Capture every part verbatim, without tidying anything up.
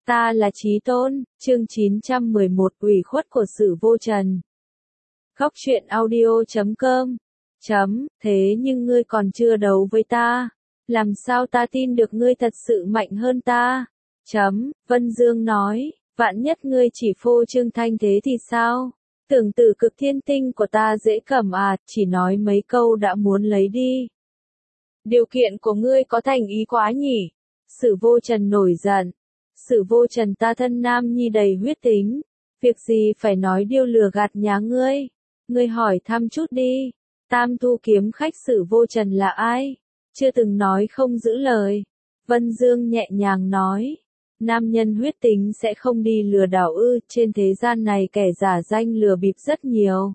Ta là Chí Tôn, chương chín trăm mười một ủy khuất của Sử Vô Trần. Góc truyện audio chấm com. Chấm, thế nhưng ngươi còn chưa đấu với ta. Làm sao ta tin được ngươi thật sự mạnh hơn ta? Chấm, Vân Dương nói, vạn nhất ngươi chỉ phô trương thanh thế thì sao? Tưởng tử cực thiên tinh của ta dễ cầm à, chỉ nói mấy câu đã muốn lấy đi. Điều kiện của ngươi có thành ý quá nhỉ? Sử Vô Trần nổi giận. Sử Vô Trần ta thân nam nhi đầy huyết tính. Việc gì phải nói điêu lừa gạt nhà ngươi? Ngươi hỏi thăm chút đi. Tam thu kiếm khách Sử Vô Trần là ai? Chưa từng nói không giữ lời. Vân Dương nhẹ nhàng nói. Nam nhân huyết tính sẽ không đi lừa đảo ư, trên thế gian này kẻ giả danh lừa bịp rất nhiều.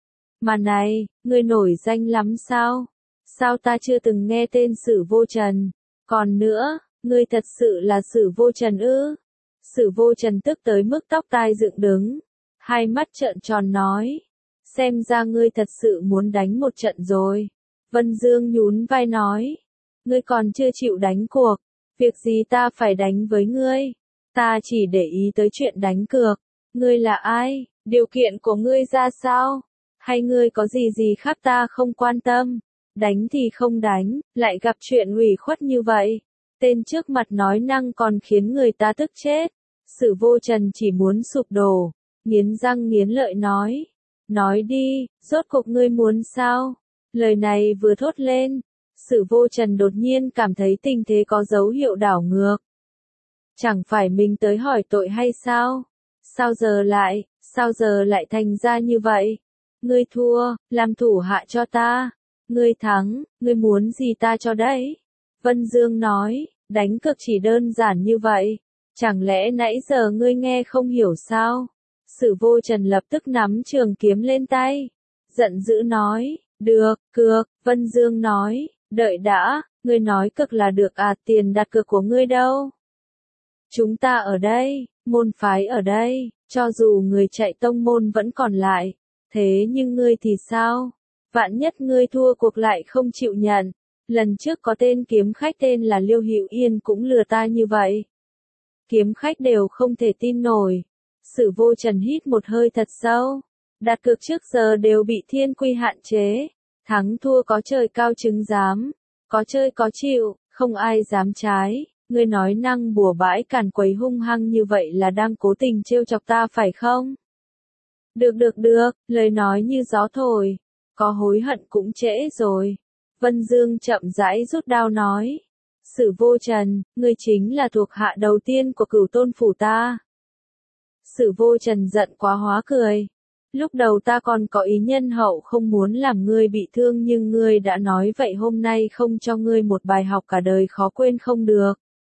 Mà này, ngươi nổi danh lắm sao? Sao ta chưa từng nghe tên Sử Vô Trần? Còn nữa, ngươi thật sự là Sử Vô Trần ư? Sử Vô Trần tức tới mức tóc tai dựng đứng. Hai mắt trợn tròn nói. Xem ra ngươi thật sự muốn đánh một trận rồi. Vân Dương nhún vai nói. Ngươi còn chưa chịu đánh cuộc. Việc gì ta phải đánh với ngươi? Ta chỉ để ý tới chuyện đánh cược. Ngươi là ai? Điều kiện của ngươi ra sao? Hay ngươi có gì gì khác ta không quan tâm? Đánh thì không đánh, lại gặp chuyện ủy khuất như vậy. Tên trước mặt nói năng còn khiến người ta tức chết. Sử Vô Trần chỉ muốn sụp đổ. Nghiến răng nghiến lợi nói. Nói đi, rốt cuộc ngươi muốn sao? Lời này vừa thốt lên. Sử Vô Trần đột nhiên cảm thấy tình thế có dấu hiệu đảo ngược. Chẳng phải mình tới hỏi tội hay sao? Sao giờ lại, sao giờ lại thành ra như vậy? Ngươi thua, làm thủ hạ cho ta. Ngươi thắng, ngươi muốn gì ta cho đấy? Vân Dương nói, đánh cược chỉ đơn giản như vậy. Chẳng lẽ nãy giờ ngươi nghe không hiểu sao? Sử Vô Trần lập tức nắm trường kiếm lên tay. Giận dữ nói, được, cược, Vân Dương nói, đợi đã, ngươi nói cược là được à, tiền đặt cược của ngươi đâu? Chúng ta ở đây, môn phái ở đây, cho dù người chạy tông môn vẫn còn lại. Thế nhưng ngươi thì sao? Vạn nhất ngươi thua cuộc lại không chịu nhận. Lần trước có tên kiếm khách tên là Liêu Hữu Yên cũng lừa ta như vậy. Kiếm khách đều không thể tin nổi. Sử Vô Trần hít một hơi thật sâu. Đặt cược trước giờ đều bị thiên quy hạn chế. Thắng thua có trời cao chứng giám. Có chơi có chịu, không ai dám trái. Ngươi nói năng bùa bãi càn quấy hung hăng như vậy là đang cố tình trêu chọc ta phải không? Được được được, lời nói như gió thổi. Có hối hận cũng trễ rồi. Vân Dương chậm rãi rút đao nói. Sử Vô Trần, ngươi chính là thuộc hạ đầu tiên của Cửu Tôn phủ ta. Sử Vô Trần giận quá hóa cười. Lúc đầu ta còn có ý nhân hậu không muốn làm ngươi bị thương nhưng ngươi đã nói vậy hôm nay không cho ngươi một bài học cả đời khó quên không được.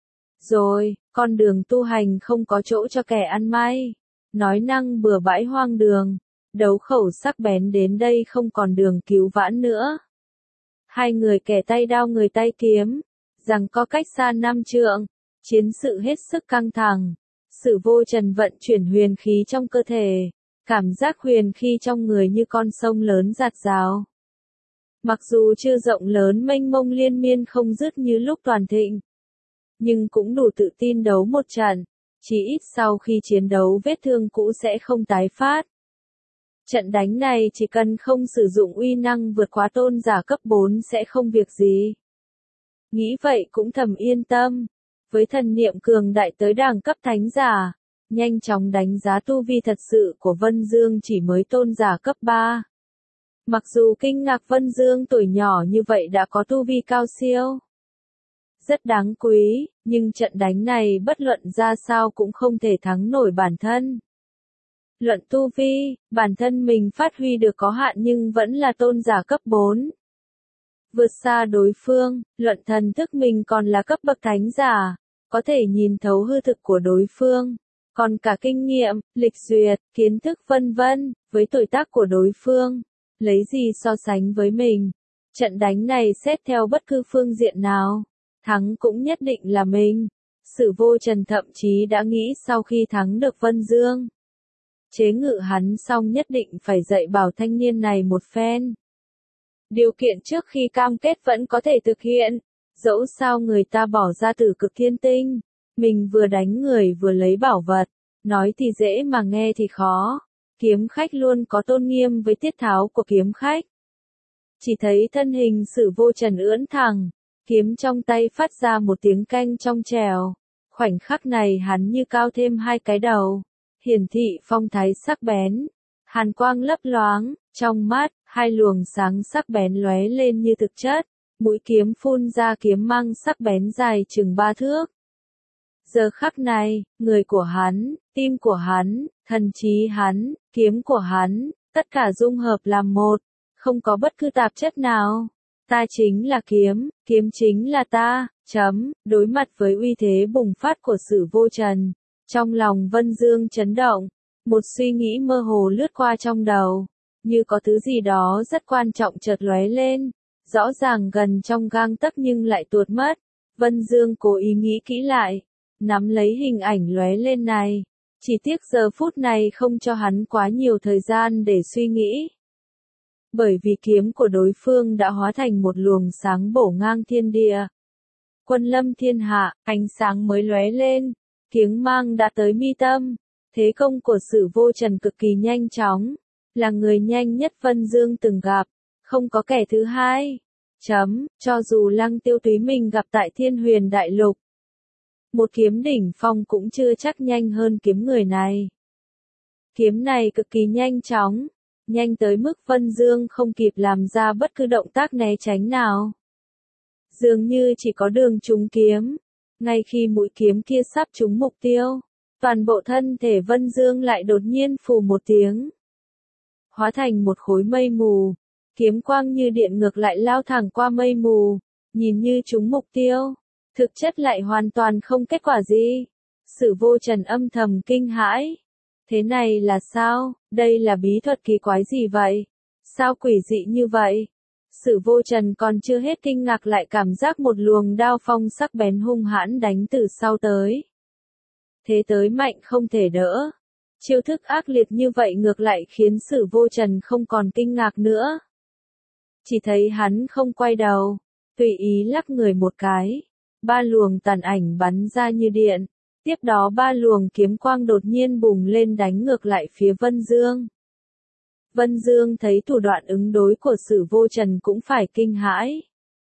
Rồi, con đường tu hành không có chỗ cho kẻ ăn may. Nói năng bừa bãi hoang đường. Đấu khẩu sắc bén đến đây không còn đường cứu vãn nữa. Hai người kẻ tay đao người tay kiếm. Rằng có cách xa năm trượng. Chiến sự hết sức căng thẳng. Sử Vô Trần vận chuyển huyền khí trong cơ thể. Cảm giác huyền khí trong người như con sông lớn dạt dào. Mặc dù chưa rộng lớn mênh mông liên miên không dứt như lúc toàn thịnh. Nhưng cũng đủ tự tin đấu một trận. Chỉ ít sau khi chiến đấu vết thương cũ sẽ không tái phát. Trận đánh này chỉ cần không sử dụng uy năng vượt quá tôn giả cấp bốn sẽ không việc gì. Nghĩ vậy cũng thầm yên tâm. Với thần niệm cường đại tới đẳng cấp thánh giả, nhanh chóng đánh giá tu vi thật sự của Vân Dương chỉ mới tôn giả cấp ba. Mặc dù kinh ngạc Vân Dương tuổi nhỏ như vậy đã có tu vi cao siêu. Rất đáng quý, nhưng trận đánh này bất luận ra sao cũng không thể thắng nổi bản thân. Luận tu vi, bản thân mình phát huy được có hạn nhưng vẫn là tôn giả cấp bốn. Vượt xa đối phương, luận thần thức mình còn là cấp bậc thánh giả, có thể nhìn thấu hư thực của đối phương. Còn cả kinh nghiệm, lịch duyệt, kiến thức vân vân, với tuổi tác của đối phương, lấy gì so sánh với mình. Trận đánh này xét theo bất cứ phương diện nào, thắng cũng nhất định là mình. Sử Vô Trần thậm chí đã nghĩ sau khi thắng được Vân Dương, chế ngự hắn xong nhất định phải dạy bảo thanh niên này một phen. Điều kiện trước khi cam kết vẫn có thể thực hiện, dẫu sao người ta bỏ ra Tử Cực Thiên Tinh, Mình vừa đánh người vừa lấy bảo vật, nói thì dễ mà nghe thì khó. Kiếm khách luôn có tôn nghiêm với tiết tháo của kiếm khách. Chỉ thấy thân hình Sử Vô Trần ưỡn thẳng, kiếm trong tay phát ra một tiếng canh trong trèo. Khoảnh khắc này hắn như cao thêm hai cái đầu, hiển thị phong thái sắc bén. Hàn quang lấp loáng, trong mắt, hai luồng sáng sắc bén lóe lên như thực chất. Mũi kiếm phun ra kiếm mang sắc bén dài chừng ba thước. Giờ khắc này, người của hắn, tim của hắn, thần trí hắn, kiếm của hắn, tất cả dung hợp làm một, không có bất cứ tạp chất nào. Ta chính là kiếm, kiếm chính là ta, chấm, đối mặt với uy thế bùng phát của Sử Vô Trần. Trong lòng Vân Dương chấn động, một suy nghĩ mơ hồ lướt qua trong đầu, như có thứ gì đó rất quan trọng chợt lóe lên, rõ ràng gần trong gang tấc nhưng lại tuột mất. Vân Dương cố ý nghĩ kỹ lại, nắm lấy hình ảnh lóe lên này, chỉ tiếc giờ phút này không cho hắn quá nhiều thời gian để suy nghĩ. Bởi vì kiếm của đối phương đã hóa thành một luồng sáng bổ ngang thiên địa. Quân lâm thiên hạ, ánh sáng mới lóe lên, kiếng mang đã tới mi tâm. Thế công của Sử Vô Trần cực kỳ nhanh chóng, là người nhanh nhất Vân Dương từng gặp, không có kẻ thứ hai. Chấm, cho dù Lăng Tiêu Túy mình gặp tại Thiên Huyền Đại Lục, một kiếm đỉnh phong cũng chưa chắc nhanh hơn kiếm người này. Kiếm này cực kỳ nhanh chóng, nhanh tới mức Vân Dương không kịp làm ra bất cứ động tác né tránh nào. Dường như chỉ có đường trúng kiếm, ngay khi mũi kiếm kia sắp trúng mục tiêu, toàn bộ thân thể Vân Dương lại đột nhiên phù một tiếng, hóa thành một khối mây mù, kiếm quang như điện ngược lại lao thẳng qua mây mù, nhìn như trúng mục tiêu, thực chất lại hoàn toàn không kết quả gì. Sử Vô Trần âm thầm kinh hãi. Thế này là sao? Đây là bí thuật kỳ quái gì vậy? Sao quỷ dị như vậy? Sử Vô Trần còn chưa hết kinh ngạc lại cảm giác một luồng đao phong sắc bén hung hãn đánh từ sau tới. Thế tới mạnh không thể đỡ. Chiêu thức ác liệt như vậy ngược lại khiến Sử Vô Trần không còn kinh ngạc nữa. Chỉ thấy hắn không quay đầu, tùy ý lắc người một cái. Ba luồng tàn ảnh bắn ra như điện. Tiếp đó ba luồng kiếm quang đột nhiên bùng lên đánh ngược lại phía Vân Dương. Vân Dương thấy thủ đoạn ứng đối của Sử Vô Trần cũng phải kinh hãi.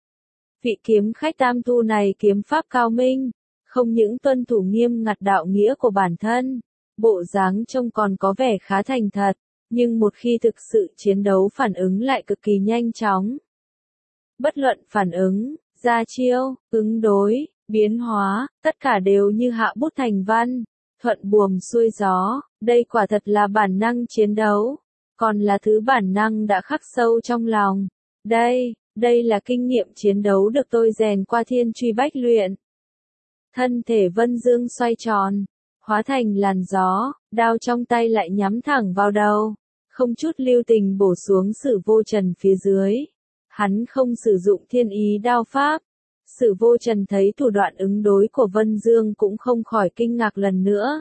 Vị kiếm khách tam tu này kiếm pháp cao minh, không những tuân thủ nghiêm ngặt đạo nghĩa của bản thân, bộ dáng trông còn có vẻ khá thành thật, nhưng một khi thực sự chiến đấu phản ứng lại cực kỳ nhanh chóng. Bất luận phản ứng, ra chiêu, ứng đối, biến hóa, tất cả đều như hạ bút thành văn, thuận buồm xuôi gió, đây quả thật là bản năng chiến đấu, còn là thứ bản năng đã khắc sâu trong lòng. Đây, đây là kinh nghiệm chiến đấu được tôi rèn qua thiên truy bách luyện. Thân thể Vân Dương xoay tròn, hóa thành làn gió, đao trong tay lại nhắm thẳng vào đầu, không chút lưu tình bổ xuống Sử Vô Trần phía dưới. Hắn không sử dụng thiên ý đao pháp. Sử Vô Trần thấy thủ đoạn ứng đối của Vân Dương cũng không khỏi kinh ngạc lần nữa.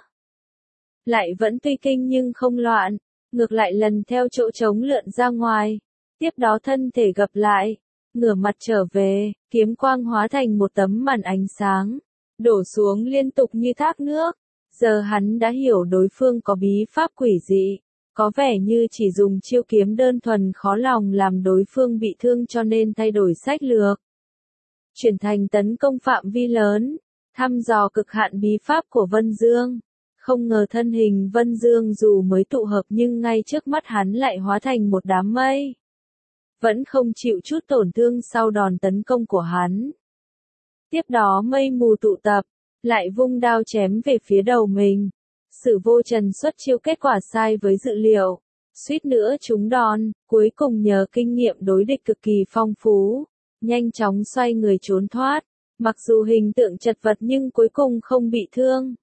Lại vẫn tuy kinh nhưng không loạn, ngược lại lần theo chỗ trống lượn ra ngoài. Tiếp đó thân thể gập lại, ngửa mặt trở về, kiếm quang hóa thành một tấm màn ánh sáng, đổ xuống liên tục như thác nước. Giờ hắn đã hiểu đối phương có bí pháp quỷ dị, có vẻ như chỉ dùng chiêu kiếm đơn thuần khó lòng làm đối phương bị thương cho nên thay đổi sách lược. Chuyển thành tấn công phạm vi lớn, thăm dò cực hạn bí pháp của Vân Dương. Không ngờ thân hình Vân Dương dù mới tụ hợp nhưng ngay trước mắt hắn lại hóa thành một đám mây. Vẫn không chịu chút tổn thương sau đòn tấn công của hắn. Tiếp đó mây mù tụ tập, lại vung đao chém về phía đầu mình. Sử Vô Trần xuất chiêu kết quả sai với dự liệu, suýt nữa trúng đòn, cuối cùng nhờ kinh nghiệm đối địch cực kỳ phong phú, nhanh chóng xoay người trốn thoát, mặc dù hình tượng chật vật nhưng cuối cùng không bị thương.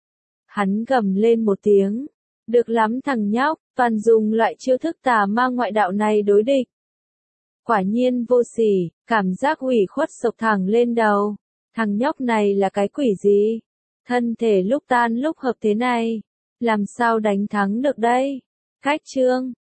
Hắn gầm lên một tiếng, được lắm thằng nhóc, toàn dùng loại chiêu thức tà ma ngoại đạo này đối địch. Quả nhiên vô sỉ, cảm giác ủy khuất sộc thẳng lên đầu, thằng nhóc này là cái quỷ gì? Thân thể lúc tan lúc hợp thế này, làm sao đánh thắng được đây? Cách chương